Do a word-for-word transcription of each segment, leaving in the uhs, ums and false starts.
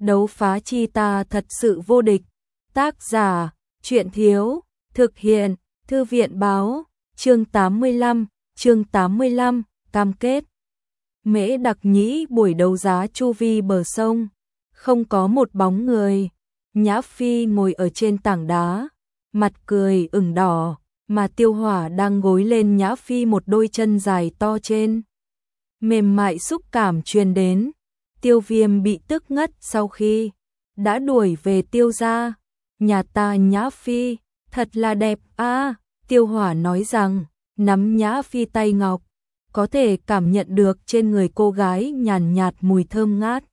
đấu phá chi ta thật sự vô địch. Tác giả, truyện thiếu, thực hiện, thư viện báo, chương tám mươi lăm, chương tám mươi lăm, cam kết. Mễ Đặc Nhĩ buổi đấu giá chu vi bờ sông, không có một bóng người. Nhã Phi ngồi ở trên tảng đá, mặt cười ửng đỏ, mà Tiêu Hỏa đang gối lên Nhã Phi một đôi chân dài to trên. Mềm mại xúc cảm truyền đến, Tiêu Viêm bị tức ngất sau khi đã đuổi về Tiêu gia. Nhà ta Nhã Phi, thật là đẹp a. À, Tiêu Hỏa nói rằng, nắm Nhã Phi tay ngọc, có thể cảm nhận được trên người cô gái nhàn nhạt mùi thơm ngát.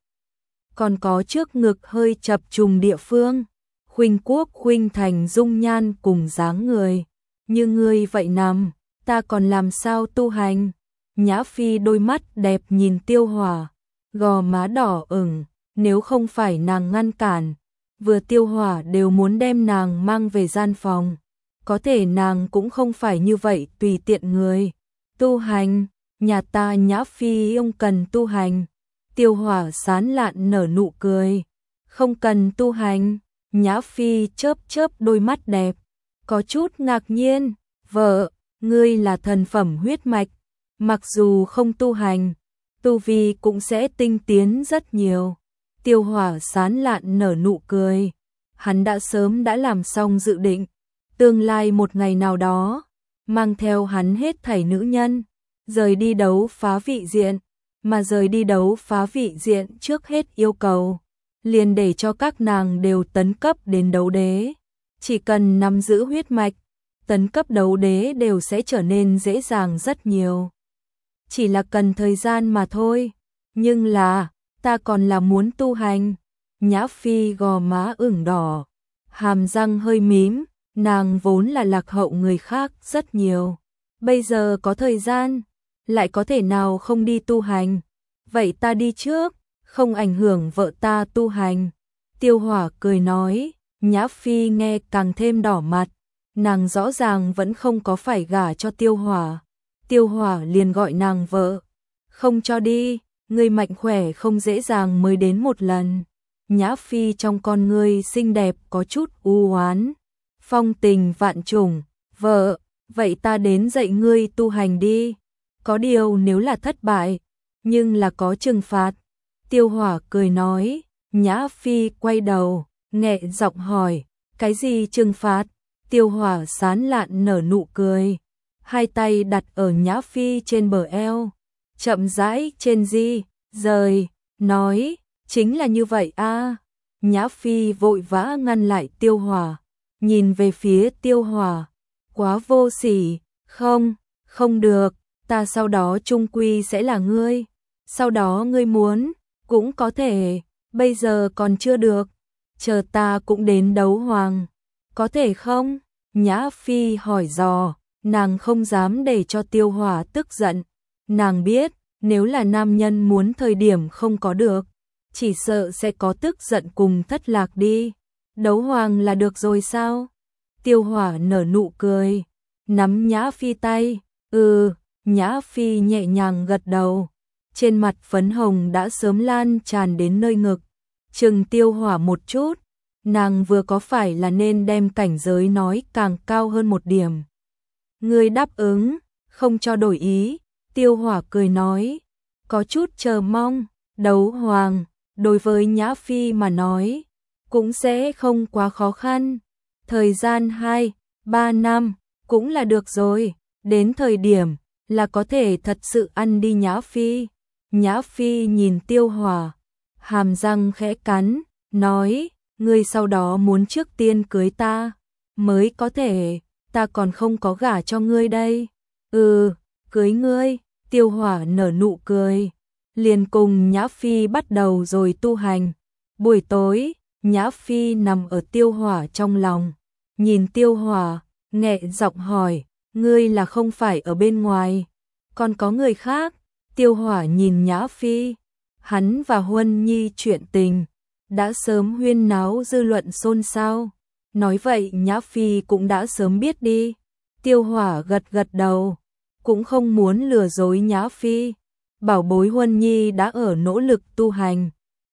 Còn có trước ngực hơi chập trùng địa phương, khuynh quốc khuynh thành dung nhan cùng dáng người. Như ngươi vậy nằm, ta còn làm sao tu hành? Nhã Phi đôi mắt đẹp nhìn Tiêu Hỏa, gò má đỏ ửng, nếu không phải nàng ngăn cản, vừa Tiêu Hỏa đều muốn đem nàng mang về gian phòng. Có thể nàng cũng không phải như vậy tùy tiện người. Tu hành, nhà ta Nhã Phi ông cần tu hành. Tiêu Hỏa sán lạn nở nụ cười. Không cần tu hành. Nhã Phi chớp chớp đôi mắt đẹp, có chút ngạc nhiên. Vợ, ngươi là thần phẩm huyết mạch, mặc dù không tu hành, tu vi cũng sẽ tinh tiến rất nhiều. Tiêu Hỏa sán lạn nở nụ cười. Hắn đã sớm đã làm xong dự định, tương lai một ngày nào đó, mang theo hắn hết thảy nữ nhân, rời đi đấu phá vị diện, mà rời đi đấu phá vị diện trước hết yêu cầu, liền để cho các nàng đều tấn cấp đến đấu đế. Chỉ cần nắm giữ huyết mạch, tấn cấp đấu đế đều sẽ trở nên dễ dàng rất nhiều. Chỉ là cần thời gian mà thôi, nhưng là, ta còn là muốn tu hành. Nhã Phi gò má ửng đỏ, hàm răng hơi mím, nàng vốn là lạc hậu người khác rất nhiều. Bây giờ có thời gian, lại có thể nào không đi tu hành. Vậy ta đi trước, không ảnh hưởng vợ ta tu hành. Tiêu Hỏa cười nói. Nhã Phi nghe càng thêm đỏ mặt, nàng rõ ràng vẫn không có phải gả cho Tiêu Hỏa. Tiêu Hỏa liền gọi nàng vợ. Không cho đi, ngươi mạnh khỏe không dễ dàng mới đến một lần. Nhã Phi trong con ngươi xinh đẹp có chút u oán, phong tình vạn trùng. Vợ, vậy ta đến dạy ngươi tu hành đi. Có điều nếu là thất bại, nhưng là có trừng phạt. Tiêu Hỏa cười nói. Nhã Phi quay đầu, nhẹ giọng hỏi, cái gì trừng phạt? Tiêu Hỏa sán lạn nở nụ cười, hai tay đặt ở Nhã Phi trên bờ eo, chậm rãi trên di, rời, nói, chính là như vậy a. À. Nhã Phi vội vã ngăn lại Tiêu Hỏa, nhìn về phía Tiêu Hỏa, quá vô sỉ, không, không được, ta sau đó chung quy sẽ là ngươi, sau đó ngươi muốn, cũng có thể, bây giờ còn chưa được, chờ ta cũng đến đấu hoàng, có thể không? Nhã Phi hỏi dò, nàng không dám để cho Tiêu Hỏa tức giận, nàng biết, nếu là nam nhân muốn thời điểm không có được, chỉ sợ sẽ có tức giận cùng thất lạc đi. Đấu hoàng là được rồi sao? Tiêu Hỏa nở nụ cười, nắm Nhã Phi tay, ừ, Nhã Phi nhẹ nhàng gật đầu, trên mặt phấn hồng đã sớm lan tràn đến nơi ngực, chừng Tiêu Hỏa một chút, nàng vừa có phải là nên đem cảnh giới nói càng cao hơn một điểm. Ngươi đáp ứng, không cho đổi ý. Tiêu Hỏa cười nói, có chút chờ mong. Đấu hoàng, đối với Nhã Phi mà nói, cũng sẽ không quá khó khăn. Thời gian hai, ba năm, cũng là được rồi. Đến thời điểm, là có thể thật sự ăn đi Nhã Phi. Nhã Phi nhìn Tiêu Hỏa, hàm răng khẽ cắn, nói, ngươi sau đó muốn trước tiên cưới ta, mới có thể, ta còn không có gả cho ngươi đây. Ừ, cưới ngươi. Tiêu Hỏa nở nụ cười, liền cùng Nhã Phi bắt đầu rồi tu hành. Buổi tối, Nhã Phi nằm ở Tiêu Hỏa trong lòng, nhìn Tiêu Hỏa, nhẹ giọng hỏi, ngươi là không phải ở bên ngoài, còn có người khác? Tiêu Hỏa nhìn Nhã Phi, hắn và Huân Nhi chuyện tình, đã sớm huyên náo dư luận xôn xao. Nói vậy Nhã Phi cũng đã sớm biết đi. Tiêu Hỏa gật gật đầu, cũng không muốn lừa dối Nhã Phi. Bảo bối Huân Nhi đã ở nỗ lực tu hành,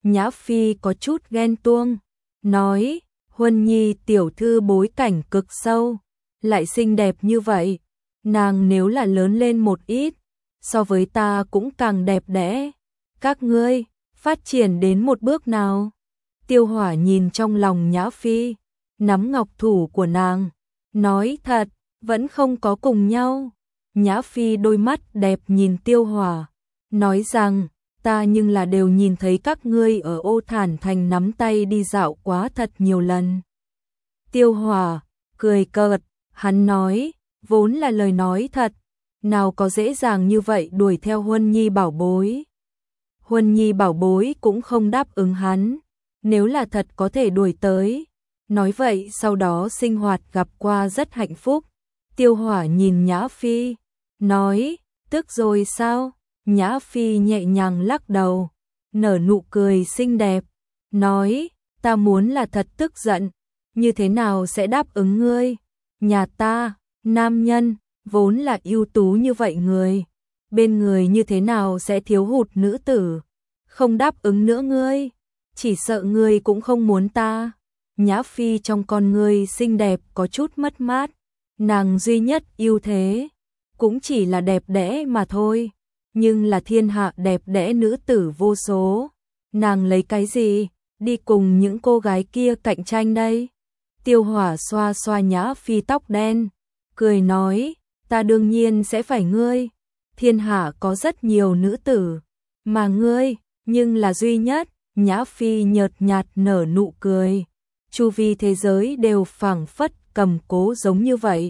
Nhã Phi có chút ghen tuông, nói, Huân Nhi tiểu thư bối cảnh cực sâu, lại xinh đẹp như vậy, nàng nếu là lớn lên một ít, so với ta cũng càng đẹp đẽ. Các ngươi phát triển đến một bước nào? Tiêu Hỏa nhìn trong lòng Nhã Phi, nắm ngọc thủ của nàng, nói thật, vẫn không có cùng nhau. Nhã Phi đôi mắt đẹp nhìn Tiêu Hỏa, nói rằng, ta nhưng là đều nhìn thấy các ngươi ở Ô Thản Thành nắm tay đi dạo quá thật nhiều lần. Tiêu Hỏa cười cợt, hắn nói, vốn là lời nói thật, nào có dễ dàng như vậy đuổi theo Huân Nhi bảo bối. Huân Nhi bảo bối cũng không đáp ứng hắn, nếu là thật có thể đuổi tới. Nói vậy sau đó sinh hoạt gặp qua rất hạnh phúc. Tiêu Hỏa nhìn Nhã Phi, nói, tức rồi sao? Nhã Phi nhẹ nhàng lắc đầu, nở nụ cười xinh đẹp, nói, ta muốn là thật tức giận, như thế nào sẽ đáp ứng ngươi? Nhà ta, nam nhân, vốn là ưu tú như vậy người, bên người như thế nào sẽ thiếu hụt nữ tử? Không đáp ứng nữa ngươi, chỉ sợ ngươi cũng không muốn ta. Nhã Phi trong con ngươi xinh đẹp có chút mất mát, nàng duy nhất ưu thế, cũng chỉ là đẹp đẽ mà thôi, nhưng là thiên hạ đẹp đẽ nữ tử vô số, nàng lấy cái gì đi cùng những cô gái kia cạnh tranh đây? Tiêu Hỏa xoa xoa Nhã Phi tóc đen, cười nói, ta đương nhiên sẽ phải ngươi, thiên hạ có rất nhiều nữ tử, mà ngươi, nhưng là duy nhất. Nhã Phi nhợt nhạt nở nụ cười, chu vi thế giới đều phảng phất cầm cố giống như vậy.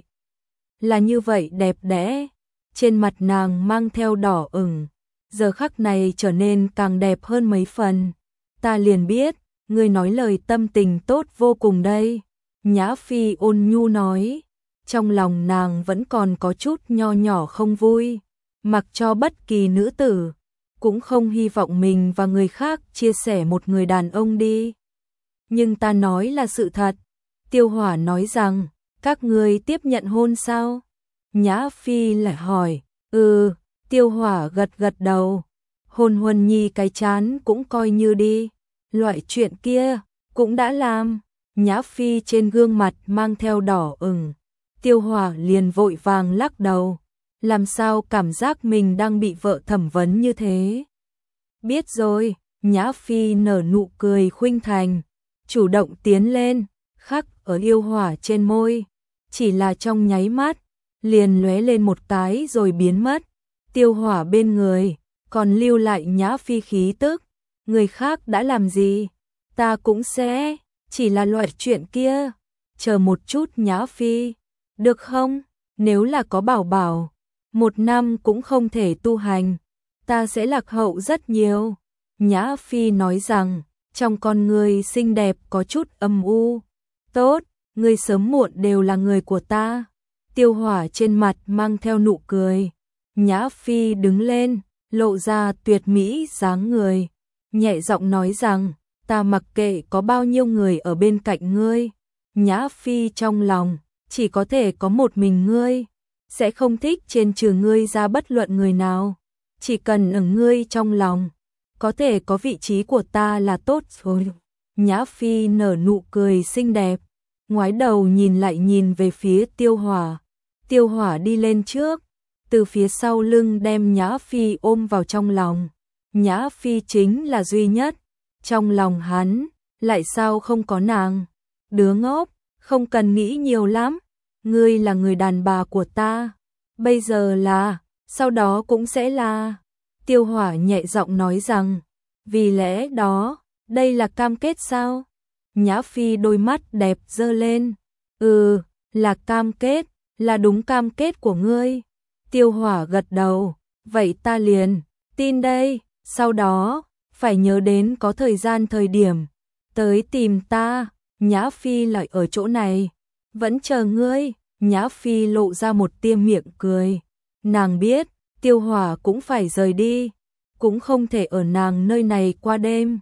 Là như vậy đẹp đẽ, trên mặt nàng mang theo đỏ ửng, giờ khắc này trở nên càng đẹp hơn mấy phần. Ta liền biết, ngươi nói lời tâm tình tốt vô cùng đây. Nhã Phi ôn nhu nói, trong lòng nàng vẫn còn có chút nho nhỏ không vui, mặc cho bất kỳ nữ tử, cũng không hy vọng mình và người khác chia sẻ một người đàn ông đi. Nhưng ta nói là sự thật. Tiêu Hỏa nói rằng, các ngươi tiếp nhận hôn sao? Nhã Phi lại hỏi, ừ, Tiêu Hỏa gật gật đầu, hôn Huân Nhi cái chán cũng coi như đi, loại chuyện kia, cũng đã làm. Nhã Phi trên gương mặt mang theo đỏ ửng, Tiêu Hỏa liền vội vàng lắc đầu, làm sao cảm giác mình đang bị vợ thẩm vấn như thế. Biết rồi, Nhã Phi nở nụ cười khuynh thành, chủ động tiến lên, khắc ở Tiêu Hỏa trên môi, chỉ là trong nháy mắt, liền lóe lên một cái rồi biến mất. Tiêu Hỏa bên người, còn lưu lại Nhã Phi khí tức, người khác đã làm gì, ta cũng sẽ, chỉ là loại chuyện kia, chờ một chút Nhã Phi, được không? Nếu là có bảo bảo, một năm cũng không thể tu hành, ta sẽ lạc hậu rất nhiều. Nhã Phi nói rằng, trong con người xinh đẹp có chút âm u. Tốt, ngươi sớm muộn đều là người của ta. Tiêu Hỏa trên mặt mang theo nụ cười. Nhã Phi đứng lên, lộ ra tuyệt mỹ dáng người, nhẹ giọng nói rằng, ta mặc kệ có bao nhiêu người ở bên cạnh ngươi. Nhã Phi trong lòng, chỉ có thể có một mình ngươi, sẽ không thích trên trừ ngươi ra bất luận người nào. Chỉ cần ở ngươi trong lòng, có thể có vị trí của ta là tốt rồi. Nhã Phi nở nụ cười xinh đẹp, ngoái đầu nhìn lại nhìn về phía Tiêu Hỏa. Tiêu Hỏa đi lên trước, từ phía sau lưng đem Nhã Phi ôm vào trong lòng. Nhã Phi chính là duy nhất, trong lòng hắn, lại sao không có nàng. Đứa ngốc, không cần nghĩ nhiều lắm, ngươi là người đàn bà của ta, bây giờ là, sau đó cũng sẽ là. Tiêu Hỏa nhẹ giọng nói rằng, vì lẽ đó, đây là cam kết sao? Nhã Phi đôi mắt đẹp giơ lên, ừ, là cam kết, là đúng cam kết của ngươi. Tiêu Hỏa gật đầu, vậy ta liền, tin đây, sau đó, phải nhớ đến có thời gian thời điểm, tới tìm ta. Nhã Phi lại ở chỗ này, vẫn chờ ngươi. Nhã Phi lộ ra một tia miệng cười, nàng biết, Tiêu Hỏa cũng phải rời đi, cũng không thể ở nàng nơi này qua đêm,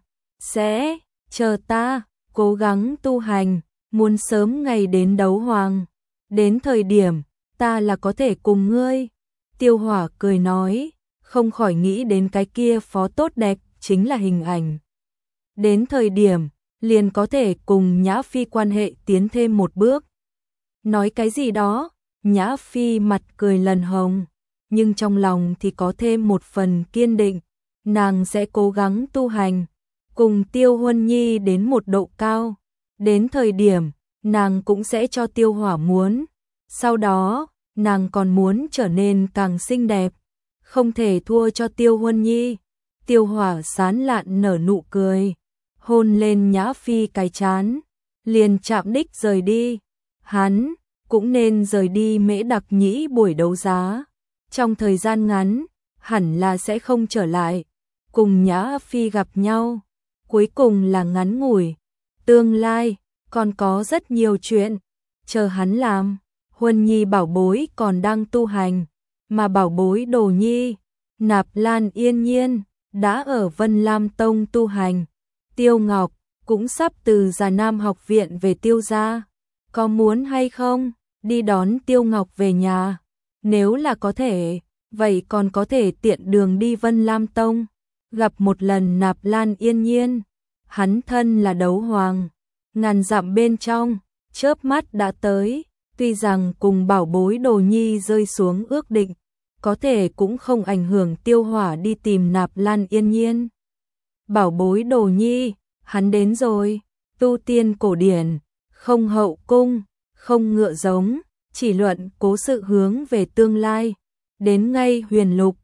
sẽ chờ ta, cố gắng tu hành, muốn sớm ngày đến đấu hoàng, đến thời điểm, ta là có thể cùng ngươi. Tiêu Hỏa cười nói, không khỏi nghĩ đến cái kia phó tốt đẹp, chính là hình ảnh đến thời điểm liền có thể cùng Nhã Phi quan hệ tiến thêm một bước. Nói cái gì đó, Nhã Phi mặt cười lần hồng, nhưng trong lòng thì có thêm một phần kiên định, nàng sẽ cố gắng tu hành, cùng Tiêu Huân Nhi đến một độ cao, đến thời điểm nàng cũng sẽ cho Tiêu Hỏa muốn, sau đó nàng còn muốn trở nên càng xinh đẹp, không thể thua cho Tiêu Huân Nhi. Tiêu Hỏa sán lạn nở nụ cười, hôn lên Nhã Phi cái trán, liền chạm đích rời đi. Hắn cũng nên rời đi Mễ Đặc Nhĩ buổi đấu giá, trong thời gian ngắn hẳn là sẽ không trở lại, cùng Nhã Phi gặp nhau, cuối cùng là ngắn ngủi, tương lai còn có rất nhiều chuyện chờ hắn làm. Huân Nhi bảo bối còn đang tu hành, mà bảo bối Đồ Nhi, Nạp Lan Yên Nhiên đã ở Vân Lam Tông tu hành. Tiêu Ngọc cũng sắp từ Già Nam học viện về Tiêu gia, có muốn hay không đi đón Tiêu Ngọc về nhà? Nếu là có thể, vậy còn có thể tiện đường đi Vân Lam Tông, gặp một lần Nạp Lan Yên Nhiên. Hắn thân là đấu hoàng, ngàn dặm bên trong, chớp mắt đã tới, tuy rằng cùng bảo bối Đồ Nhi rơi xuống ước định, có thể cũng không ảnh hưởng Tiêu Hỏa đi tìm Nạp Lan Yên Nhiên. Bảo bối Đồ Nhi, hắn đến rồi, tu tiên cổ điển, không hậu cung, không ngựa giống, chỉ luận cố sự hướng về tương lai, đến ngay huyền lục,